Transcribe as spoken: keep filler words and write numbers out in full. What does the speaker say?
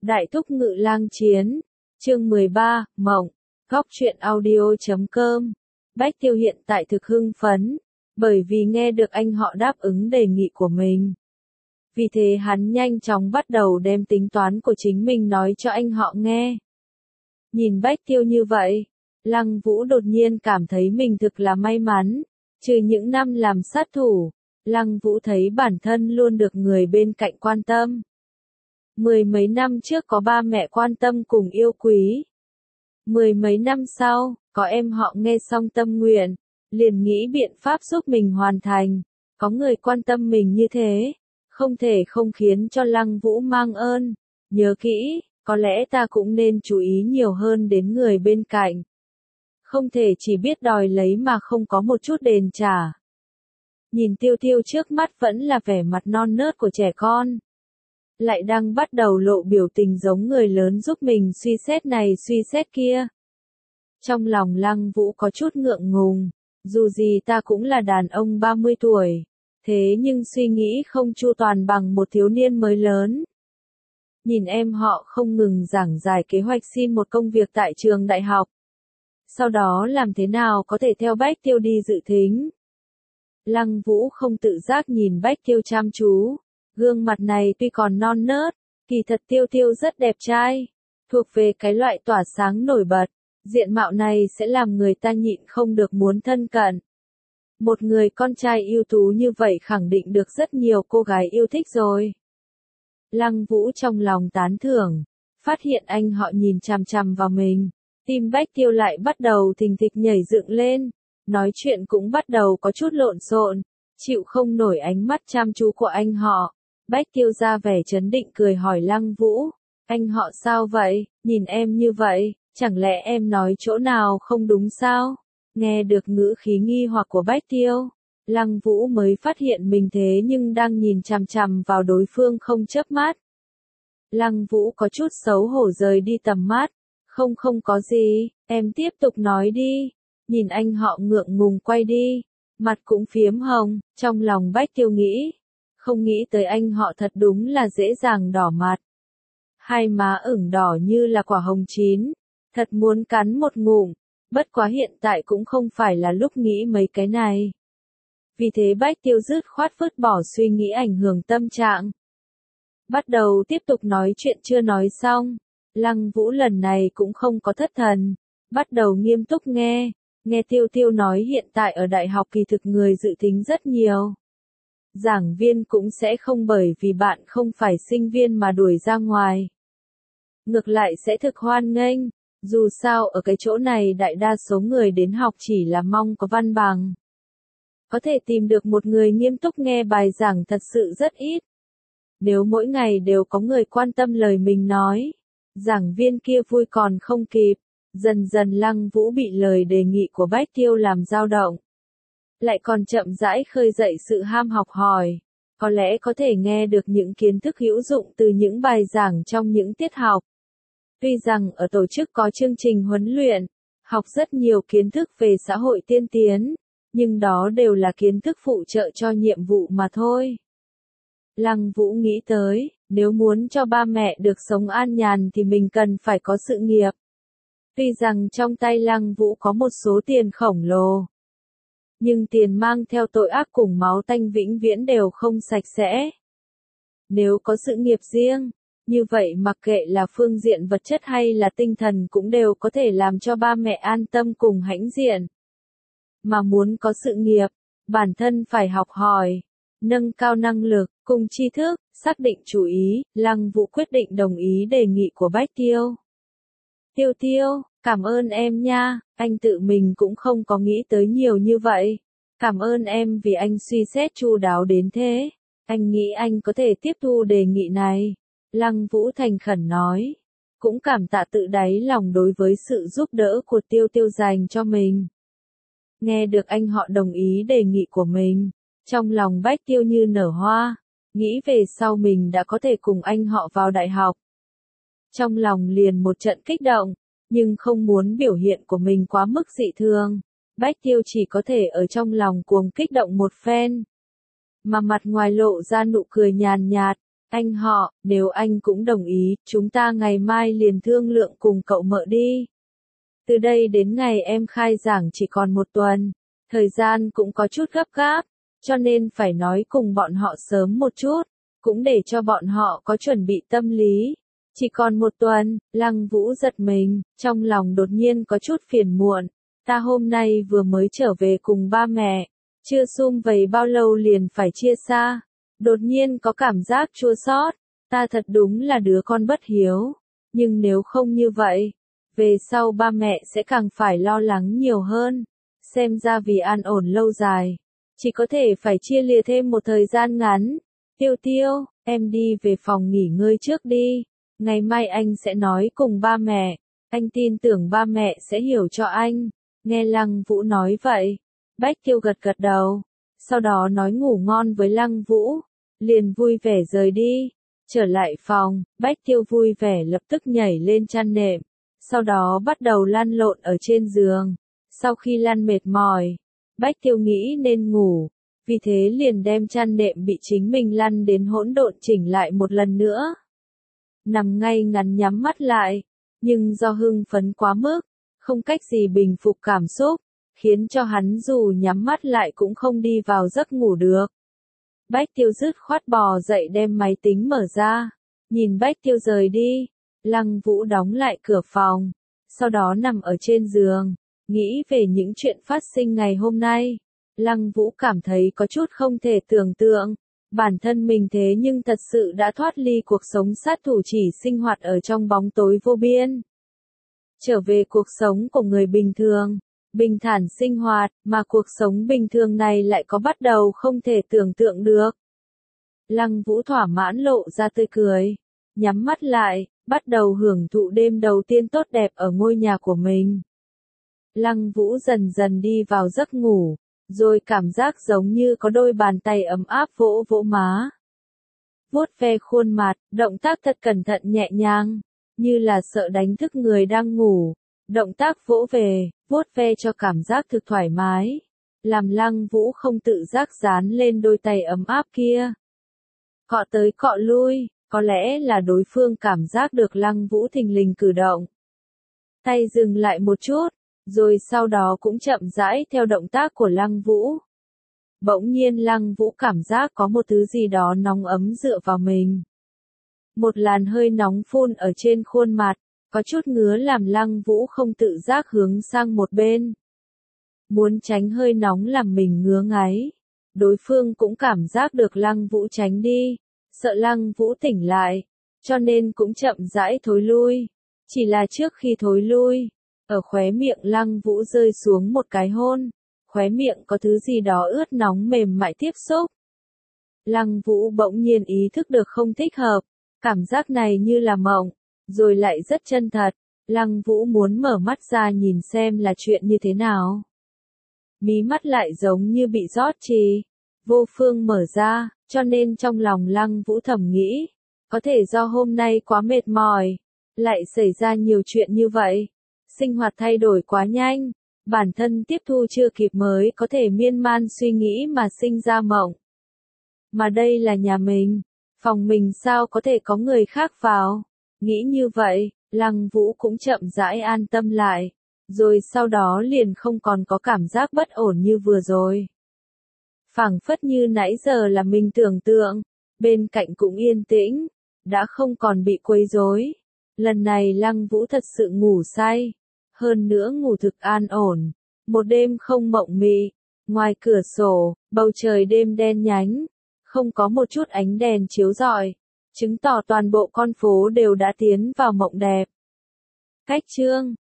Đại thúc ngự lang chiến, chương mười ba, Mộng, góc truyện audio chấm com. Bách Tiêu hiện tại thực hưng phấn, bởi vì nghe được anh họ đáp ứng đề nghị của mình. Vì thế hắn nhanh chóng bắt đầu đem tính toán của chính mình nói cho anh họ nghe. Nhìn Bách Tiêu như vậy, Lăng Vũ đột nhiên cảm thấy mình thực là may mắn, trừ những năm làm sát thủ, Lăng Vũ thấy bản thân luôn được người bên cạnh quan tâm. Mười mấy năm trước có ba mẹ quan tâm cùng yêu quý. Mười mấy năm sau, có em họ nghe xong tâm nguyện, liền nghĩ biện pháp giúp mình hoàn thành. Có người quan tâm mình như thế, không thể không khiến cho Lăng Vũ mang ơn. Nhớ kỹ, có lẽ ta cũng nên chú ý nhiều hơn đến người bên cạnh. Không thể chỉ biết đòi lấy mà không có một chút đền trả. Nhìn Tiêu Tiêu trước mắt vẫn là vẻ mặt non nớt của trẻ con. Lại đang bắt đầu lộ biểu tình giống người lớn giúp mình suy xét này suy xét kia. Trong lòng Lăng Vũ có chút ngượng ngùng, dù gì ta cũng là đàn ông ba mươi tuổi, thế nhưng suy nghĩ không chu toàn bằng một thiếu niên mới lớn. Nhìn em họ không ngừng giảng giải kế hoạch xin một công việc tại trường đại học. Sau đó làm thế nào có thể theo Bách Tiêu đi dự thính. Lăng Vũ không tự giác nhìn Bách Tiêu chăm chú. Gương mặt này tuy còn non nớt, kỳ thật Tiêu Tiêu rất đẹp trai, thuộc về cái loại tỏa sáng nổi bật, diện mạo này sẽ làm người ta nhịn không được muốn thân cận. Một người con trai ưu tú như vậy khẳng định được rất nhiều cô gái yêu thích rồi. Lăng Vũ trong lòng tán thưởng, phát hiện anh họ nhìn chằm chằm vào mình, tim Bách Tiêu lại bắt đầu thình thịch nhảy dựng lên, nói chuyện cũng bắt đầu có chút lộn xộn, chịu không nổi ánh mắt chăm chú của anh họ. Bách Tiêu ra vẻ trấn định cười hỏi Lăng Vũ, anh họ sao vậy, nhìn em như vậy, chẳng lẽ em nói chỗ nào không đúng sao? Nghe được ngữ khí nghi hoặc của Bách Tiêu, Lăng Vũ mới phát hiện mình thế nhưng đang nhìn chằm chằm vào đối phương không chớp mắt. Lăng Vũ có chút xấu hổ rời đi tầm mắt, không không có gì, em tiếp tục nói đi, nhìn anh họ ngượng ngùng quay đi, mặt cũng phiếm hồng, trong lòng Bách Tiêu nghĩ. Không nghĩ tới anh họ thật đúng là dễ dàng đỏ mặt. Hai má ửng đỏ như là quả hồng chín, thật muốn cắn một ngụm, bất quá hiện tại cũng không phải là lúc nghĩ mấy cái này. Vì thế Bách Tiêu dứt khoát vứt bỏ suy nghĩ ảnh hưởng tâm trạng. Bắt đầu tiếp tục nói chuyện chưa nói xong, Lăng Vũ lần này cũng không có thất thần, bắt đầu nghiêm túc nghe, nghe Tiêu Tiêu nói hiện tại ở đại học kỳ thực người dự thính rất nhiều. Giảng viên cũng sẽ không bởi vì bạn không phải sinh viên mà đuổi ra ngoài. Ngược lại sẽ thực hoan nghênh, dù sao ở cái chỗ này đại đa số người đến học chỉ là mong có văn bằng. Có thể tìm được một người nghiêm túc nghe bài giảng thật sự rất ít. Nếu mỗi ngày đều có người quan tâm lời mình nói, giảng viên kia vui còn không kịp. Dần dần Lăng Vũ bị lời đề nghị của Bách Tiêu làm dao động. Lại còn chậm rãi khơi dậy sự ham học hỏi, có lẽ có thể nghe được những kiến thức hữu dụng từ những bài giảng trong những tiết học. Tuy rằng ở tổ chức có chương trình huấn luyện, học rất nhiều kiến thức về xã hội tiên tiến, nhưng đó đều là kiến thức phụ trợ cho nhiệm vụ mà thôi. Lăng Vũ nghĩ tới, nếu muốn cho ba mẹ được sống an nhàn thì mình cần phải có sự nghiệp. Tuy rằng trong tay Lăng Vũ có một số tiền khổng lồ, nhưng tiền mang theo tội ác cùng máu tanh vĩnh viễn đều không sạch sẽ. Nếu có sự nghiệp riêng, như vậy mặc kệ là phương diện vật chất hay là tinh thần cũng đều có thể làm cho ba mẹ an tâm cùng hãnh diện. Mà muốn có sự nghiệp, bản thân phải học hỏi, nâng cao năng lực, cùng tri thức, xác định chủ ý, Lăng Vũ quyết định đồng ý đề nghị của Bách Tiêu. Tiêu Tiêu, cảm ơn em nha, anh tự mình cũng không có nghĩ tới nhiều như vậy. Cảm ơn em vì anh suy xét chu đáo đến thế. Anh nghĩ anh có thể tiếp thu đề nghị này. Lăng Vũ thành khẩn nói. Cũng cảm tạ tự đáy lòng đối với sự giúp đỡ của Tiêu Tiêu dành cho mình. Nghe được anh họ đồng ý đề nghị của mình, trong lòng Bách Tiêu như nở hoa, nghĩ về sau mình đã có thể cùng anh họ vào đại học. Trong lòng liền một trận kích động, nhưng không muốn biểu hiện của mình quá mức dị thường. Bách Tiêu chỉ có thể ở trong lòng cuồng kích động một phen. Mà mặt ngoài lộ ra nụ cười nhàn nhạt, Anh họ, nếu anh cũng đồng ý, chúng ta ngày mai liền thương lượng cùng cậu mợ đi. Từ đây đến ngày em khai giảng chỉ còn một tuần, thời gian cũng có chút gấp gáp, cho nên phải nói cùng bọn họ sớm một chút, cũng để cho bọn họ có chuẩn bị tâm lý. Chỉ còn một tuần, Lăng Vũ giật mình, trong lòng đột nhiên có chút phiền muộn. Ta hôm nay vừa mới trở về cùng ba mẹ, chưa sum vầy bao lâu liền phải chia xa. Đột nhiên có cảm giác chua xót, ta thật đúng là đứa con bất hiếu. Nhưng nếu không như vậy, về sau ba mẹ sẽ càng phải lo lắng nhiều hơn. Xem ra vì an ổn lâu dài, chỉ có thể phải chia lìa thêm một thời gian ngắn. Tiêu Tiêu, em đi về phòng nghỉ ngơi trước đi. Ngày mai anh sẽ nói cùng ba mẹ. Anh tin tưởng ba mẹ sẽ hiểu cho anh. Nghe Lăng Vũ nói vậy, Bách Tiêu gật gật đầu. Sau đó nói ngủ ngon với Lăng Vũ. Liền vui vẻ rời đi. Trở lại phòng, Bách Tiêu vui vẻ lập tức nhảy lên chăn nệm. Sau đó bắt đầu lăn lộn ở trên giường. Sau khi lăn mệt mỏi, Bách Tiêu nghĩ nên ngủ. Vì thế liền đem chăn nệm bị chính mình lăn đến hỗn độn chỉnh lại một lần nữa. Nằm ngay ngắn nhắm mắt lại, nhưng do hưng phấn quá mức, không cách gì bình phục cảm xúc, khiến cho hắn dù nhắm mắt lại cũng không đi vào giấc ngủ được. Bách Tiêu dứt khoát bò dậy đem máy tính mở ra, nhìn Bách Tiêu rời đi, Lăng Vũ đóng lại cửa phòng, sau đó nằm ở trên giường, nghĩ về những chuyện phát sinh ngày hôm nay. Lăng Vũ cảm thấy có chút không thể tưởng tượng, bản thân mình thế nhưng thật sự đã thoát ly cuộc sống sát thủ chỉ sinh hoạt ở trong bóng tối vô biên. Trở về cuộc sống của người bình thường, bình thản sinh hoạt, mà cuộc sống bình thường này lại có bắt đầu không thể tưởng tượng được. Lăng Vũ thỏa mãn lộ ra tươi cười, nhắm mắt lại, bắt đầu hưởng thụ đêm đầu tiên tốt đẹp ở ngôi nhà của mình. Lăng Vũ dần dần đi vào giấc ngủ, rồi cảm giác giống như có đôi bàn tay ấm áp vỗ vỗ má. Vuốt ve khuôn mặt, động tác thật cẩn thận nhẹ nhàng, như là sợ đánh thức người đang ngủ. Động tác vỗ về, vuốt ve cho cảm giác thực thoải mái, làm Lăng Vũ không tự giác dán lên đôi tay ấm áp kia. Cọ tới cọ lui, có lẽ là đối phương cảm giác được Lăng Vũ thình lình cử động. Tay dừng lại một chút, rồi sau đó cũng chậm rãi theo động tác của Lăng Vũ. Bỗng nhiên Lăng Vũ cảm giác có một thứ gì đó nóng ấm dựa vào mình. Một làn hơi nóng phun ở trên khuôn mặt, có chút ngứa làm Lăng Vũ không tự giác hướng sang một bên. Muốn tránh hơi nóng làm mình ngứa ngáy. Đối phương cũng cảm giác được Lăng Vũ tránh đi, sợ Lăng Vũ tỉnh lại, cho nên cũng chậm rãi thối lui. Chỉ là trước khi thối lui, ở khóe miệng Lăng Vũ rơi xuống một cái hôn, khóe miệng có thứ gì đó ướt nóng mềm mại tiếp xúc. Lăng Vũ bỗng nhiên ý thức được không thích hợp, cảm giác này như là mộng, rồi lại rất chân thật. Lăng Vũ muốn mở mắt ra nhìn xem là chuyện như thế nào. Mí mắt lại giống như bị rót trì, vô phương mở ra, cho nên trong lòng Lăng Vũ thầm nghĩ, có thể do hôm nay quá mệt mỏi, lại xảy ra nhiều chuyện như vậy. Sinh hoạt thay đổi quá nhanh, bản thân tiếp thu chưa kịp mới có thể miên man suy nghĩ mà sinh ra mộng. Mà đây là nhà mình, phòng mình sao có thể có người khác vào. Nghĩ như vậy, Lăng Vũ cũng chậm rãi an tâm lại, rồi sau đó liền không còn có cảm giác bất ổn như vừa rồi. Phảng phất như nãy giờ là mình tưởng tượng, bên cạnh cũng yên tĩnh, đã không còn bị quấy rối. Lần này Lăng Vũ thật sự ngủ say, hơn nữa ngủ thực an ổn, một đêm không mộng mị. Ngoài cửa sổ, bầu trời đêm đen nhánh, không có một chút ánh đèn chiếu rọi, chứng tỏ toàn bộ con phố đều đã tiến vào mộng đẹp. Cách chương